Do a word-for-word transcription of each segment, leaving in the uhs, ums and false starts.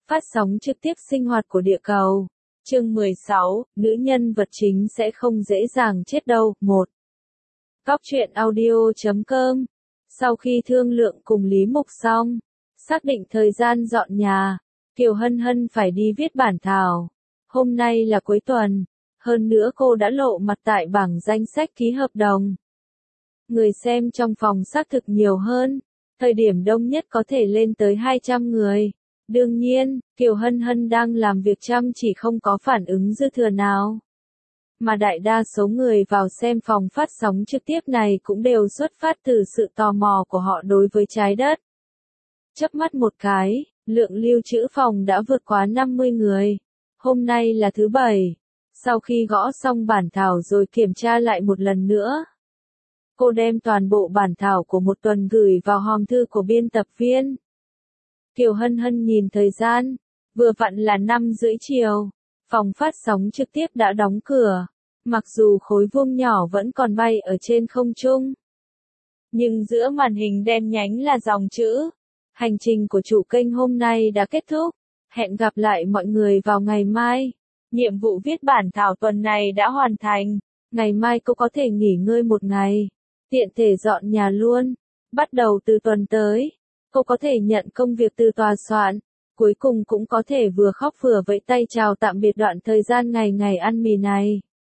Phát sóng trực tiếp sinh hoạt của địa cầu. Chương mười sáu, nữ nhân vật chính sẽ không dễ dàng chết đâu. một. Góc truyện audio chấm com. Sau khi thương lượng cùng Lý Mục xong, xác định thời gian dọn nhà, Kiều Hân Hân phải đi viết bản thảo. Hôm nay là cuối tuần, hơn nữa cô đã lộ mặt tại bảng danh sách ký hợp đồng. Người xem trong phòng xác thực nhiều hơn, thời điểm đông nhất có thể lên tới hai trăm người. Đương nhiên, Kiều Hân Hân đang làm việc chăm chỉ không có phản ứng dư thừa nào. Mà đại đa số người vào xem phòng phát sóng trực tiếp này cũng đều xuất phát từ sự tò mò của họ đối với trái đất. Chớp mắt một cái, lượng lưu trữ phòng đã vượt quá năm mươi người. Hôm nay là thứ bảy. Sau khi gõ xong bản thảo rồi kiểm tra lại một lần nữa, cô đem toàn bộ bản thảo của một tuần gửi vào hòm thư của biên tập viên. Kiều Hân Hân nhìn thời gian, vừa vặn là năm rưỡi chiều, phòng phát sóng trực tiếp đã đóng cửa, mặc dù khối vuông nhỏ vẫn còn bay ở trên không trung. Nhưng giữa màn hình đen nhánh là dòng chữ, hành trình của chủ kênh hôm nay đã kết thúc, hẹn gặp lại mọi người vào ngày mai. Nhiệm vụ viết bản thảo tuần này đã hoàn thành, ngày mai cô có thể nghỉ ngơi một ngày, tiện thể dọn nhà luôn. Bắt đầu từ tuần tới, cô có thể nhận công việc từ tòa soạn, cuối cùng cũng có thể vừa khóc vừa vẫy tay chào tạm biệt đoạn thời gian ngày ngày ăn mì này.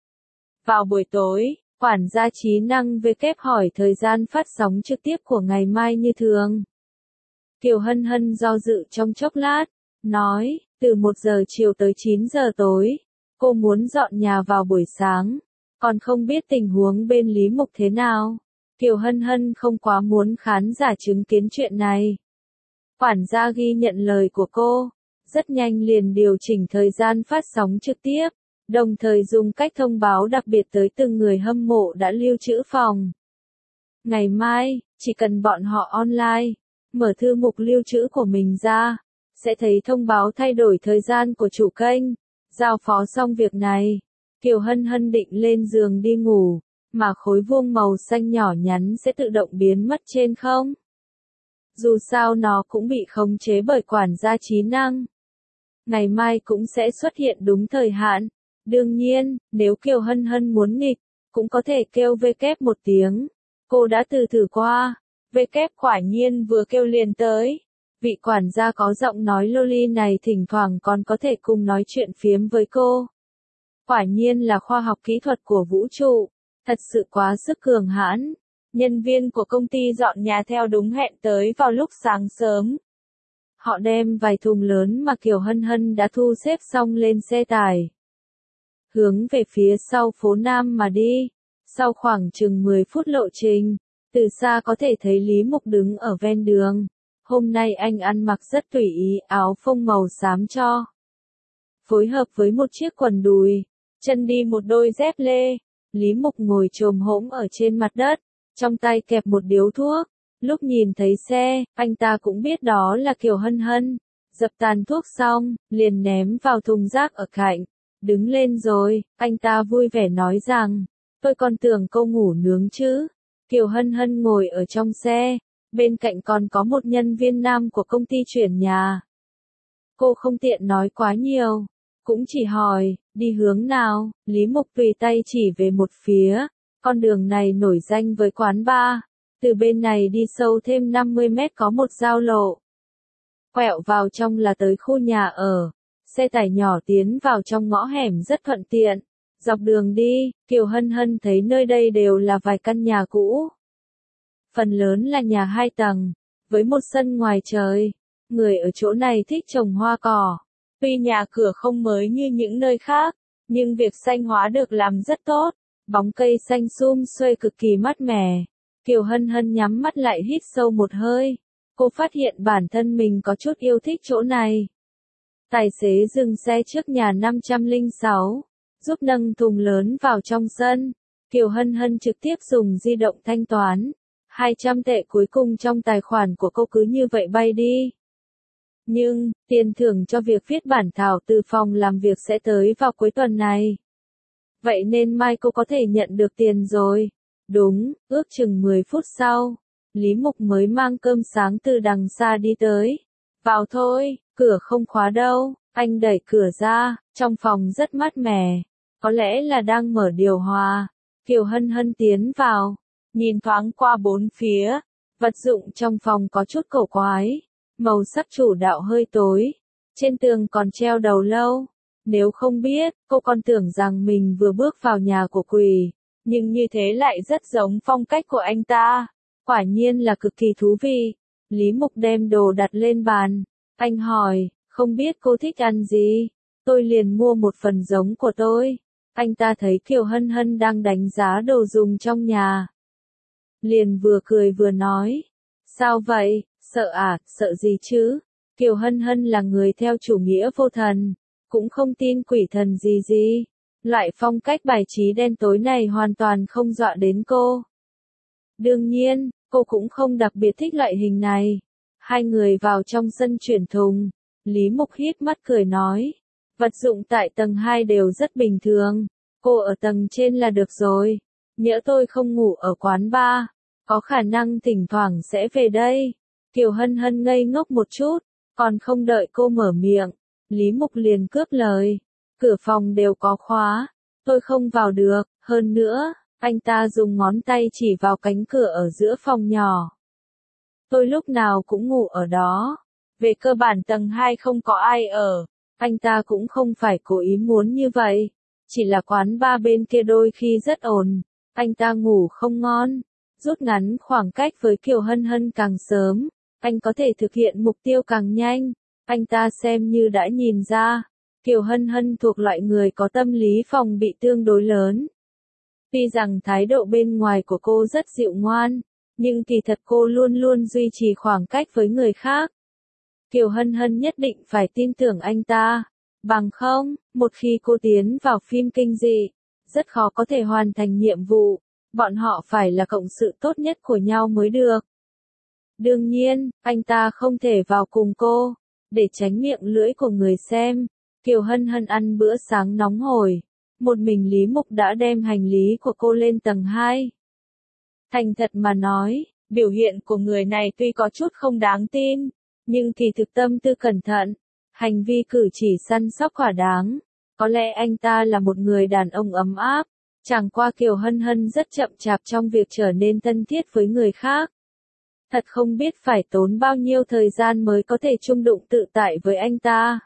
Vào buổi tối, quản gia trí năng V kép hỏi thời gian phát sóng trực tiếp của ngày mai như thường. Kiều Hân Hân do dự trong chốc lát, nói, từ một giờ chiều tới chín giờ tối, cô muốn dọn nhà vào buổi sáng, còn không biết tình huống bên Lý Mục thế nào. Kiều Hân Hân không quá muốn khán giả chứng kiến chuyện này. Quản gia ghi nhận lời của cô, rất nhanh liền điều chỉnh thời gian phát sóng trực tiếp, đồng thời dùng cách thông báo đặc biệt tới từng người hâm mộ đã lưu trữ phòng. Ngày mai, chỉ cần bọn họ online, mở thư mục lưu trữ của mình ra, sẽ thấy thông báo thay đổi thời gian của chủ kênh. Giao phó xong việc này, Kiều Hân Hân định lên giường đi ngủ, mà khối vuông màu xanh nhỏ nhắn sẽ tự động biến mất trên không. Dù sao nó cũng bị khống chế bởi quản gia trí năng. Ngày mai cũng sẽ xuất hiện đúng thời hạn. Đương nhiên, nếu Kiều Hân Hân muốn nghịch, cũng có thể kêu V kép một tiếng. Cô đã từ thử qua, V kép quả nhiên vừa kêu liền tới. Vị quản gia có giọng nói loli này thỉnh thoảng còn có thể cùng nói chuyện phiếm với cô. Quả nhiên là khoa học kỹ thuật của vũ trụ, thật sự quá sức cường hãn. Nhân viên của công ty dọn nhà theo đúng hẹn tới vào lúc sáng sớm. Họ đem vài thùng lớn mà Kiều Hân Hân đã thu xếp xong lên xe tải, hướng về phía sau phố Nam mà đi. Sau khoảng chừng mười phút lộ trình, từ xa có thể thấy Lý Mục đứng ở ven đường. Hôm nay anh ăn mặc rất tùy ý, áo phông màu xám cho, phối hợp với một chiếc quần đùi, chân đi một đôi dép lê. Lý Mục ngồi chồm hổm ở trên mặt đất, trong tay kẹp một điếu thuốc. Lúc nhìn thấy xe, anh ta cũng biết đó là Kiều Hân Hân. Dập tàn thuốc xong, liền ném vào thùng rác ở cạnh. Đứng lên rồi, anh ta vui vẻ nói rằng, tôi còn tưởng cô ngủ nướng chứ. Kiều Hân Hân ngồi ở trong xe, bên cạnh còn có một nhân viên nam của công ty chuyển nhà. Cô không tiện nói quá nhiều, cũng chỉ hỏi, đi hướng nào. Lý Mục tùy tay chỉ về một phía, con đường này nổi danh với quán bar. Từ bên này đi sâu thêm năm mươi mét có một giao lộ, quẹo vào trong là tới khu nhà ở. Xe tải nhỏ tiến vào trong ngõ hẻm rất thuận tiện. Dọc đường đi, Kiều Hân Hân thấy nơi đây đều là vài căn nhà cũ. Phần lớn là nhà hai tầng, với một sân ngoài trời. Người ở chỗ này thích trồng hoa cỏ. Tuy nhà cửa không mới như những nơi khác, nhưng việc xanh hóa được làm rất tốt. Bóng cây xanh sum xuê cực kỳ mát mẻ. Kiều Hân Hân nhắm mắt lại hít sâu một hơi. Cô phát hiện bản thân mình có chút yêu thích chỗ này. Tài xế dừng xe trước nhà năm trăm lẻ sáu, giúp nâng thùng lớn vào trong sân. Kiều Hân Hân trực tiếp dùng di động thanh toán. hai trăm tệ cuối cùng trong tài khoản của cô cứ như vậy bay đi. Nhưng, tiền thưởng cho việc viết bản thảo từ phòng làm việc sẽ tới vào cuối tuần này. Vậy nên mai cô có thể nhận được tiền rồi. Đúng, ước chừng mười phút sau, Lý Mục mới mang cơm sáng từ đằng xa đi tới. Vào thôi, cửa không khóa đâu. Anh đẩy cửa ra, trong phòng rất mát mẻ. Có lẽ là đang mở điều hòa. Kiều Hân Hân tiến vào, nhìn thoáng qua bốn phía. Vật dụng trong phòng có chút cổ quái. Màu sắc chủ đạo hơi tối. Trên tường còn treo đầu lâu. Nếu không biết, cô còn tưởng rằng mình vừa bước vào nhà của quỷ. Nhưng như thế lại rất giống phong cách của anh ta. Quả nhiên là cực kỳ thú vị. Lý Mục đem đồ đặt lên bàn. Anh hỏi, không biết cô thích ăn gì? Tôi liền mua một phần giống của tôi. Anh ta thấy Kiều Hân Hân đang đánh giá đồ dùng trong nhà. Liền vừa cười vừa nói. Sao vậy, sợ à, sợ gì chứ? Kiều Hân Hân là người theo chủ nghĩa vô thần. Cũng không tin quỷ thần gì gì. Loại phong cách bài trí đen tối này hoàn toàn không dọa đến cô. Đương nhiên, cô cũng không đặc biệt thích loại hình này. Hai người vào trong sân chuyển thùng. Lý Mục híp mắt cười nói. Vật dụng tại tầng hai đều rất bình thường. Cô ở tầng trên là được rồi. Nhỡ tôi không ngủ ở quán bar. Có khả năng thỉnh thoảng sẽ về đây. Kiều Hân Hân ngây ngốc một chút. Còn không đợi cô mở miệng. Lý Mục liền cướp lời. Cửa phòng đều có khóa. Tôi không vào được. Hơn nữa, anh ta dùng ngón tay chỉ vào cánh cửa ở giữa phòng nhỏ. Tôi lúc nào cũng ngủ ở đó. Về cơ bản tầng hai không có ai ở. Anh ta cũng không phải cố ý muốn như vậy. Chỉ là quán bar bên kia đôi khi rất ồn. Anh ta ngủ không ngon. Rút ngắn khoảng cách với Kiều Hân Hân càng sớm. Anh có thể thực hiện mục tiêu càng nhanh. Anh ta xem như đã nhìn ra. Kiều Hân Hân thuộc loại người có tâm lý phòng bị tương đối lớn. Tuy rằng thái độ bên ngoài của cô rất dịu ngoan. Nhưng kỳ thật cô luôn luôn duy trì khoảng cách với người khác. Kiều Hân Hân nhất định phải tin tưởng anh ta. Bằng không, một khi cô tiến vào phim kinh dị, rất khó có thể hoàn thành nhiệm vụ. Bọn họ phải là cộng sự tốt nhất của nhau mới được. Đương nhiên, anh ta không thể vào cùng cô. Để tránh miệng lưỡi của người xem. Kiều Hân Hân ăn bữa sáng nóng hổi. Một mình Lý Mục đã đem hành lý của cô lên tầng hai. Thành thật mà nói, biểu hiện của người này tuy có chút không đáng tin, nhưng kỳ thực tâm tư cẩn thận, hành vi cử chỉ săn sóc thỏa đáng. Có lẽ anh ta là một người đàn ông ấm áp, chẳng qua Kiều Hân Hân rất chậm chạp trong việc trở nên thân thiết với người khác. Thật không biết phải tốn bao nhiêu thời gian mới có thể chung đụng tự tại với anh ta.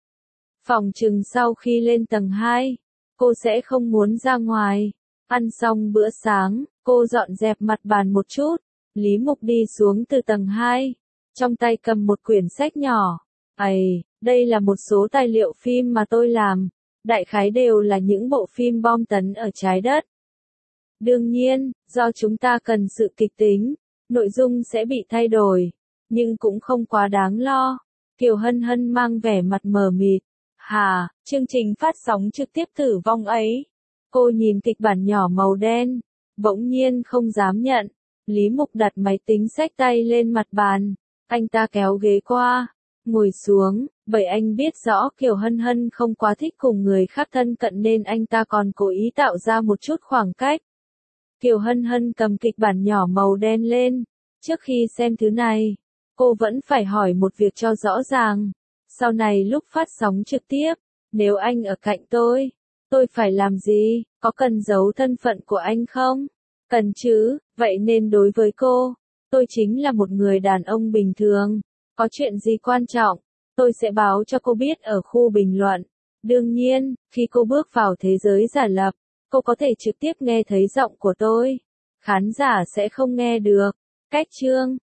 Phòng chừng sau khi lên tầng hai, cô sẽ không muốn ra ngoài. Ăn xong bữa sáng, cô dọn dẹp mặt bàn một chút. Lý Mục đi xuống từ tầng hai. Trong tay cầm một quyển sách nhỏ. Ây, đây là một số tài liệu phim mà tôi làm. Đại khái đều là những bộ phim bom tấn ở trái đất. Đương nhiên, do chúng ta cần sự kịch tính, nội dung sẽ bị thay đổi. Nhưng cũng không quá đáng lo. Kiều Hân Hân mang vẻ mặt mờ mịt. Hà, chương trình phát sóng trực tiếp tử vong ấy. Cô nhìn kịch bản nhỏ màu đen. Bỗng nhiên không dám nhận. Lý Mục đặt máy tính xách tay lên mặt bàn. Anh ta kéo ghế qua. Ngồi xuống. Bởi anh biết rõ Kiều Hân Hân không quá thích cùng người khác thân cận nên anh ta còn cố ý tạo ra một chút khoảng cách. Kiều Hân Hân cầm kịch bản nhỏ màu đen lên. Trước khi xem thứ này, cô vẫn phải hỏi một việc cho rõ ràng. Sau này lúc phát sóng trực tiếp, nếu anh ở cạnh tôi, tôi phải làm gì? Có cần giấu thân phận của anh không? Cần chứ, vậy nên đối với cô, tôi chính là một người đàn ông bình thường. Có chuyện gì quan trọng, tôi sẽ báo cho cô biết ở khu bình luận. Đương nhiên, khi cô bước vào thế giới giả lập, cô có thể trực tiếp nghe thấy giọng của tôi. Khán giả sẽ không nghe được. Cách chương